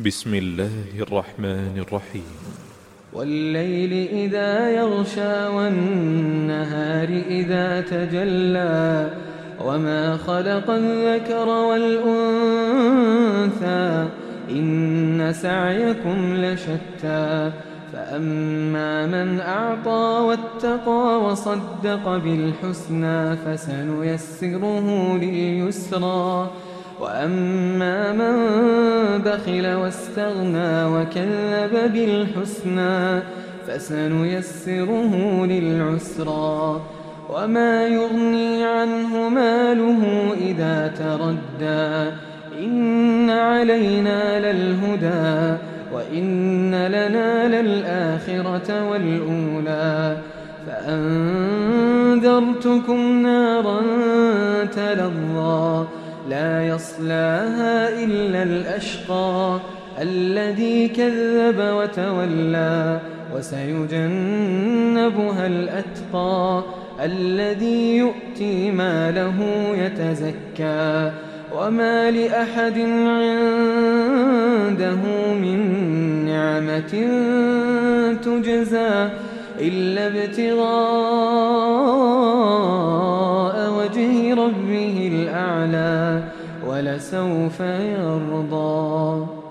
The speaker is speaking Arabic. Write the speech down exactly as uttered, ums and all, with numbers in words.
بسم الله الرحمن الرحيم. والليل إذا يغشى والنهار إذا تجلى وما خلق الذكر والأنثى إن سعيكم لشتى فأما من أعطى واتقى وصدق بالحسنى فسنيسره لليسرى وأما من بخل واستغنى وكذب بالحسنى فسنيسره للعسرى وما يغني عنه ماله إذا تردى إن علينا للهدى وإن لنا للآخرة والأولى فأنذرتكم نارا تلظى لا يصلاها إلا الأشقى الذي كذب وتولى وسيجنبها الأتقى الذي يؤتي ماله يتزكى وما لأحد عنده من نعمة تجزى إلا ابتغاء وجه ربه الأعلى ولسوف يرضى.